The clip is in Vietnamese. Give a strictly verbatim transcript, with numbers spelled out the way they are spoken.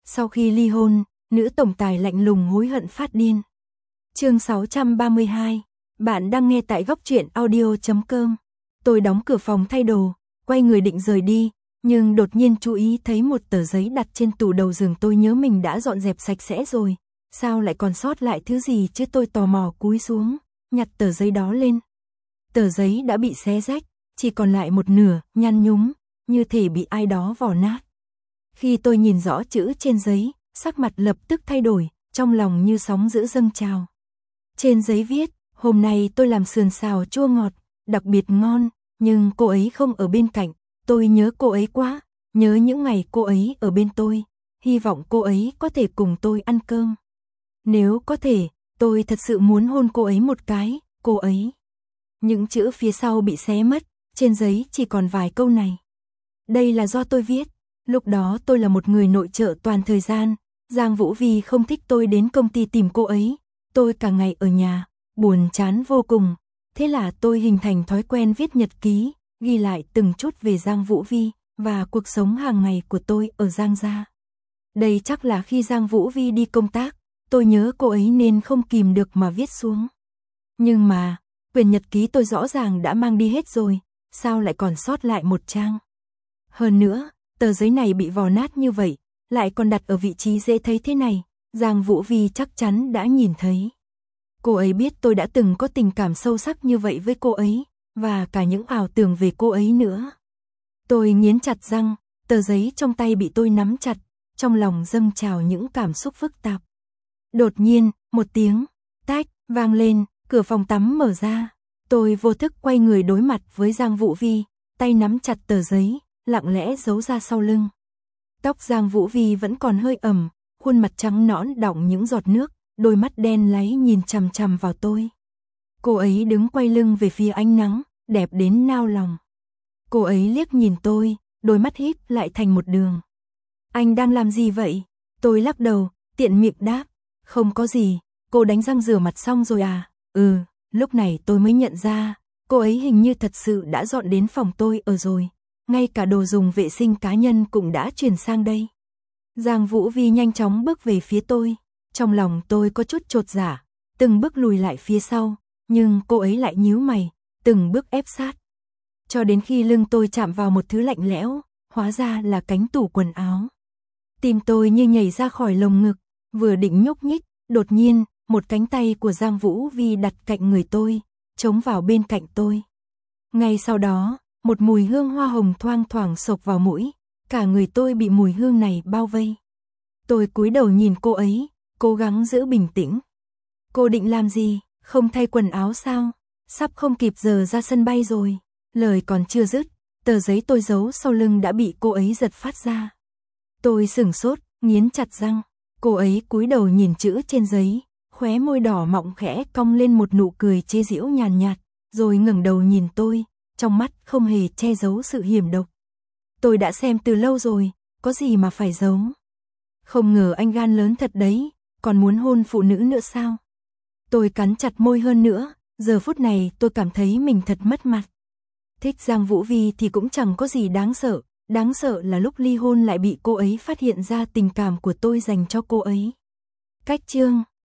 Sau khi ly hôn, nữ tổng tài lạnh lùng hối hận phát điên. Chương sáu trăm ba mươi hai. Bạn đang nghe tại góc truyện audio chấm com. Tôi đóng cửa phòng thay đồ, quay người định rời đi, nhưng đột nhiên chú ý thấy một tờ giấy đặt trên tủ đầu giường. Tôi nhớ mình đã dọn dẹp sạch sẽ rồi, sao lại còn sót lại thứ gì chứ? Tôi tò mò cúi xuống, nhặt tờ giấy đó lên. Tờ giấy đã bị xé rách, chỉ còn lại một nửa, nhăn nhúm, như thể bị ai đó vò nát. Khi tôi nhìn rõ chữ trên giấy, sắc mặt lập tức thay đổi, trong lòng như sóng dữ dâng trào. Trên giấy viết, hôm nay tôi làm sườn xào chua ngọt, đặc biệt ngon, nhưng cô ấy không ở bên cạnh, tôi nhớ cô ấy quá, nhớ những ngày cô ấy ở bên tôi, hy vọng cô ấy có thể cùng tôi ăn cơm. Nếu có thể, tôi thật sự muốn hôn cô ấy một cái, cô ấy. Những chữ phía sau bị xé mất, trên giấy chỉ còn vài câu này. Đây là do tôi viết, lúc đó tôi là một người nội trợ toàn thời gian, Giang Vũ Vi không thích tôi đến công ty tìm cô ấy, tôi cả ngày ở nhà, buồn chán vô cùng, thế là tôi hình thành thói quen viết nhật ký, ghi lại từng chút về Giang Vũ Vi và cuộc sống hàng ngày của tôi ở Giang gia. Đây chắc là khi Giang Vũ Vi đi công tác, tôi nhớ cô ấy nên không kìm được mà viết xuống. Nhưng mà, quyển nhật ký tôi rõ ràng đã mang đi hết rồi, sao lại còn sót lại một trang? Hơn nữa, tờ giấy này bị vò nát như vậy, lại còn đặt ở vị trí dễ thấy thế này, Giang Vũ Vi chắc chắn đã nhìn thấy. Cô ấy biết tôi đã từng có tình cảm sâu sắc như vậy với cô ấy, và cả những ảo tưởng về cô ấy nữa. Tôi nghiến chặt răng, tờ giấy trong tay bị tôi nắm chặt, trong lòng dâng trào những cảm xúc phức tạp. Đột nhiên, một tiếng tách vang lên, cửa phòng tắm mở ra. Tôi vô thức quay người đối mặt với Giang Vũ Vi, tay nắm chặt tờ giấy, lặng lẽ giấu ra sau lưng. Tóc Giang Vũ Vi vẫn còn hơi ẩm, khuôn mặt trắng nõn đọng những giọt nước, đôi mắt đen láy nhìn chằm chằm vào tôi. Cô ấy đứng quay lưng về phía ánh nắng, đẹp đến nao lòng. Cô ấy liếc nhìn tôi, đôi mắt híp lại thành một đường. Anh đang làm gì vậy? Tôi lắc đầu, tiện miệng đáp, không có gì, cô đánh răng rửa mặt xong rồi à? Ừ, lúc này tôi mới nhận ra, cô ấy hình như thật sự đã dọn đến phòng tôi ở rồi. Ngay cả đồ dùng vệ sinh cá nhân cũng đã chuyển sang đây. Giang Vũ Vi nhanh chóng bước về phía tôi, trong lòng tôi có chút chột dạ, từng bước lùi lại phía sau, nhưng cô ấy lại nhíu mày, từng bước ép sát. Cho đến khi lưng tôi chạm vào một thứ lạnh lẽo, hóa ra là cánh tủ quần áo. Tim tôi như nhảy ra khỏi lồng ngực, vừa định nhúc nhích, đột nhiên, một cánh tay của Giang Vũ Vi đặt cạnh người tôi, chống vào bên cạnh tôi. Ngay sau đó, một mùi hương hoa hồng thoang thoảng xộc vào mũi, cả người tôi bị mùi hương này bao vây. Tôi cúi đầu nhìn cô ấy, cố gắng giữ bình tĩnh. Cô định làm gì, không thay quần áo sao? Sắp không kịp giờ ra sân bay rồi. Lời còn chưa dứt, tờ giấy tôi giấu sau lưng đã bị cô ấy giật phát ra. Tôi sửng sốt, nghiến chặt răng. Cô ấy cúi đầu nhìn chữ trên giấy, khóe môi đỏ mọng khẽ cong lên một nụ cười chế giễu nhàn nhạt, rồi ngẩng đầu nhìn tôi, trong mắt không hề che giấu sự hiểm độc. Tôi đã xem từ lâu rồi, có gì mà phải giấu. Không ngờ anh gan lớn thật đấy, còn muốn hôn phụ nữ nữa sao? Tôi cắn chặt môi hơn nữa, giờ phút này tôi cảm thấy mình thật mất mặt. Thích Giang Vũ Vi thì cũng chẳng có gì đáng sợ, đáng sợ là lúc ly hôn lại bị cô ấy phát hiện ra tình cảm của tôi dành cho cô ấy. Cách chương